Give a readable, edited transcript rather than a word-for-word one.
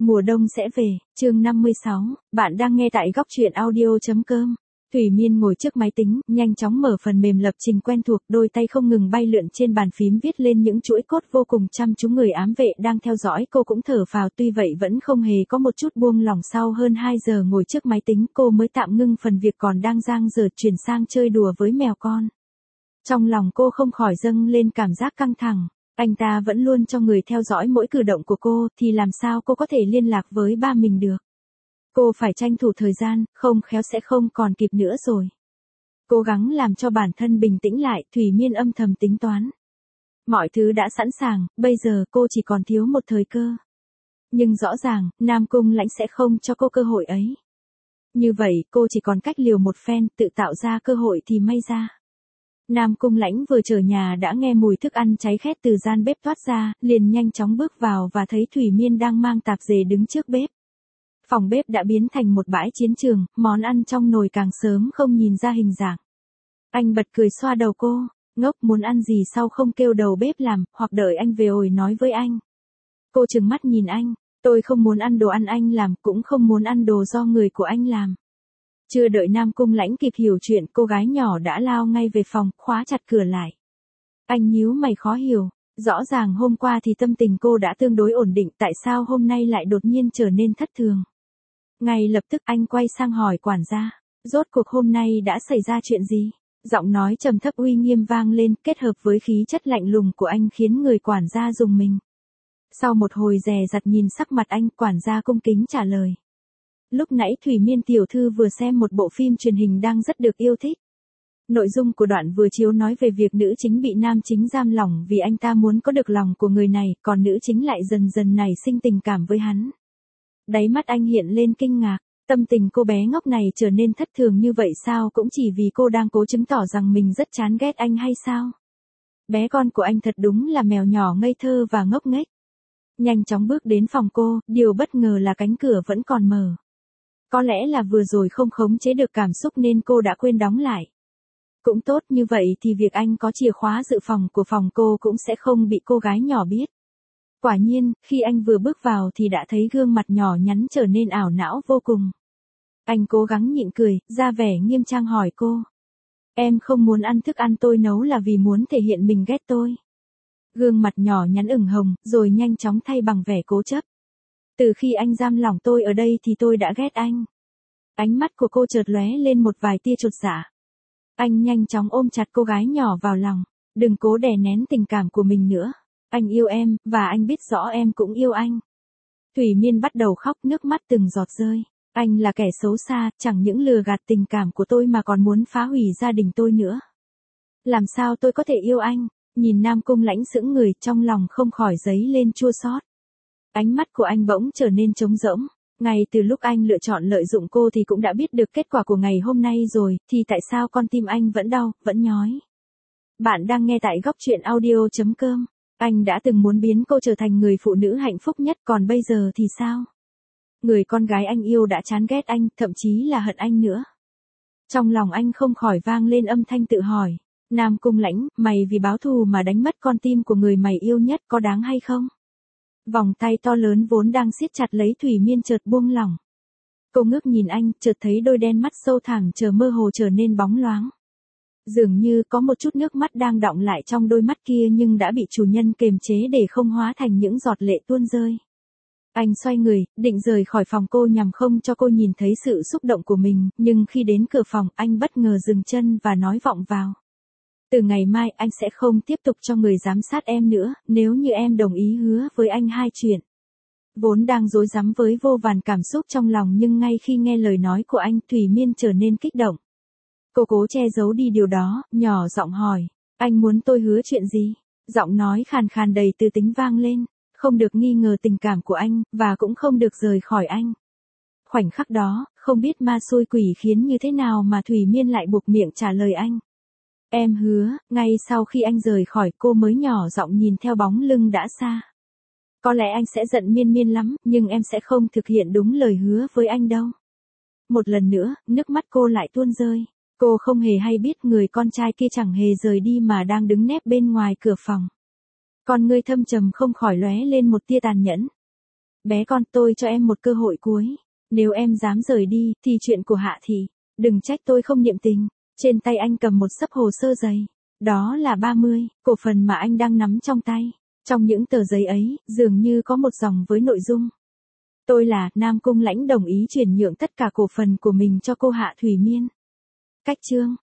Mùa đông sẽ về, chương 56, bạn đang nghe tại góc truyện audio.com. Thủy Miên ngồi trước máy tính, nhanh chóng mở phần mềm lập trình quen thuộc, đôi tay không ngừng bay lượn trên bàn phím viết lên những chuỗi code vô cùng chăm chú. Người ám vệ đang theo dõi cô cũng thở phào, tuy vậy vẫn không hề có một chút buông lỏng. Sau hơn 2 giờ ngồi trước máy tính, cô mới tạm ngưng phần việc còn đang dang dở, chuyển sang chơi đùa với mèo con. Trong lòng cô không khỏi dâng lên cảm giác căng thẳng. Anh ta vẫn luôn cho người theo dõi mỗi cử động của cô, thì làm sao cô có thể liên lạc với ba mình được. Cô phải tranh thủ thời gian, không khéo sẽ không còn kịp nữa rồi. Cố gắng làm cho bản thân bình tĩnh lại, Thủy Miên âm thầm tính toán. Mọi thứ đã sẵn sàng, bây giờ cô chỉ còn thiếu một thời cơ. Nhưng rõ ràng, Nam Cung Lãnh sẽ không cho cô cơ hội ấy. Như vậy, cô chỉ còn cách liều một phen, tự tạo ra cơ hội thì may ra. Nam Cung Lãnh vừa trở nhà đã nghe mùi thức ăn cháy khét từ gian bếp toát ra, liền nhanh chóng bước vào và thấy Thủy Miên đang mang tạp dề đứng trước bếp. Phòng bếp đã biến thành một bãi chiến trường, món ăn trong nồi càng sớm không nhìn ra hình dạng. Anh bật cười xoa đầu cô, ngốc, muốn ăn gì sao không kêu đầu bếp làm, hoặc đợi anh về rồi nói với anh. Cô trừng mắt nhìn anh, tôi không muốn ăn đồ ăn anh làm, cũng không muốn ăn đồ do người của anh làm. Chưa đợi Nam Cung Lãnh kịp hiểu chuyện, cô gái nhỏ đã lao ngay về phòng, khóa chặt cửa lại. Anh nhíu mày khó hiểu, rõ ràng hôm qua thì tâm tình cô đã tương đối ổn định, tại sao hôm nay lại đột nhiên trở nên thất thường. Ngay lập tức anh quay sang hỏi quản gia, rốt cuộc hôm nay đã xảy ra chuyện gì? Giọng nói trầm thấp uy nghiêm vang lên, kết hợp với khí chất lạnh lùng của anh khiến người quản gia rùng mình. Sau một hồi dè dặt nhìn sắc mặt anh, quản gia cung kính trả lời. Lúc nãy Thủy Miên tiểu thư vừa xem một bộ phim truyền hình đang rất được yêu thích. Nội dung của đoạn vừa chiếu nói về việc nữ chính bị nam chính giam lỏng vì anh ta muốn có được lòng của người này, còn nữ chính lại dần dần nảy sinh tình cảm với hắn. Đáy mắt anh hiện lên kinh ngạc, tâm tình cô bé ngốc này trở nên thất thường như vậy sao, cũng chỉ vì cô đang cố chứng tỏ rằng mình rất chán ghét anh hay sao? Bé con của anh thật đúng là mèo nhỏ ngây thơ và ngốc nghếch. Nhanh chóng bước đến phòng cô, điều bất ngờ là cánh cửa vẫn còn mở. Có lẽ là vừa rồi không khống chế được cảm xúc nên cô đã quên đóng lại. Cũng tốt, như vậy thì việc anh có chìa khóa dự phòng của phòng cô cũng sẽ không bị cô gái nhỏ biết. Quả nhiên, khi anh vừa bước vào thì đã thấy gương mặt nhỏ nhắn trở nên ảo não vô cùng. Anh cố gắng nhịn cười, ra vẻ nghiêm trang hỏi cô. Em không muốn ăn thức ăn tôi nấu là vì muốn thể hiện mình ghét tôi. Gương mặt nhỏ nhắn ửng hồng, rồi nhanh chóng thay bằng vẻ cố chấp. Từ khi anh giam lỏng tôi ở đây thì tôi đã ghét anh. Ánh mắt của cô chợt lóe lên một vài tia chột dạ. Anh nhanh chóng ôm chặt cô gái nhỏ vào lòng. Đừng cố đè nén tình cảm của mình nữa. Anh yêu em, và anh biết rõ em cũng yêu anh. Thủy Miên bắt đầu khóc, nước mắt từng giọt rơi. Anh là kẻ xấu xa, chẳng những lừa gạt tình cảm của tôi mà còn muốn phá hủy gia đình tôi nữa. Làm sao tôi có thể yêu anh? Nhìn Nam Cung Lãnh sững người, trong lòng không khỏi dấy lên chua xót. Ánh mắt của anh bỗng trở nên trống rỗng. Ngay từ lúc anh lựa chọn lợi dụng cô thì cũng đã biết được kết quả của ngày hôm nay rồi, thì tại sao con tim anh vẫn đau, vẫn nhói? Bạn đang nghe tại góc truyện audio.com. Anh đã từng muốn biến cô trở thành người phụ nữ hạnh phúc nhất, còn bây giờ thì sao? Người con gái anh yêu đã chán ghét anh, thậm chí là hận anh nữa. Trong lòng anh không khỏi vang lên âm thanh tự hỏi. Nam Cung Lãnh, mày vì báo thù mà đánh mất con tim của người mày yêu nhất có đáng hay không? Vòng tay to lớn vốn đang siết chặt lấy Thủy Miên chợt buông lỏng. Cô ngước nhìn anh, chợt thấy đôi đen mắt sâu thẳm mơ hồ trở nên bóng loáng. Dường như có một chút nước mắt đang đọng lại trong đôi mắt kia nhưng đã bị chủ nhân kềm chế để không hóa thành những giọt lệ tuôn rơi. Anh xoay người, định rời khỏi phòng cô nhằm không cho cô nhìn thấy sự xúc động của mình, nhưng khi đến cửa phòng, anh bất ngờ dừng chân và nói vọng vào. Từ ngày mai anh sẽ không tiếp tục cho người giám sát em nữa, nếu như em đồng ý hứa với anh 2 chuyện. Vốn đang rối rắm với vô vàn cảm xúc trong lòng nhưng ngay khi nghe lời nói của anh, Thủy Miên trở nên kích động. Cô cố che giấu đi điều đó, nhỏ giọng hỏi, anh muốn tôi hứa chuyện gì? Giọng nói khàn khàn đầy tư tính vang lên, không được nghi ngờ tình cảm của anh, và cũng không được rời khỏi anh. Khoảnh khắc đó, không biết ma xui quỷ khiến như thế nào mà Thủy Miên lại buộc miệng trả lời anh. Em hứa. Ngay sau khi anh rời khỏi, cô mới nhỏ giọng nhìn theo bóng lưng đã xa. Có lẽ anh sẽ giận Miên Miên lắm, nhưng em sẽ không thực hiện đúng lời hứa với anh đâu. Một lần nữa, nước mắt cô lại tuôn rơi. Cô không hề hay biết người con trai kia chẳng hề rời đi mà đang đứng nép bên ngoài cửa phòng. Con ngươi thâm trầm không khỏi lóe lên một tia tàn nhẫn. Bé con, tôi cho em một cơ hội cuối. Nếu em dám rời đi, thì chuyện của Hạ Thị. Đừng trách tôi không niệm tình. Trên tay anh cầm một xấp hồ sơ dày. Đó là 30 cổ phần mà anh đang nắm trong tay. Trong những tờ giấy ấy, dường như có một dòng với nội dung. Tôi là Nam Cung Lãnh đồng ý chuyển nhượng tất cả cổ phần của mình cho cô Hạ Thủy Miên. Cách chương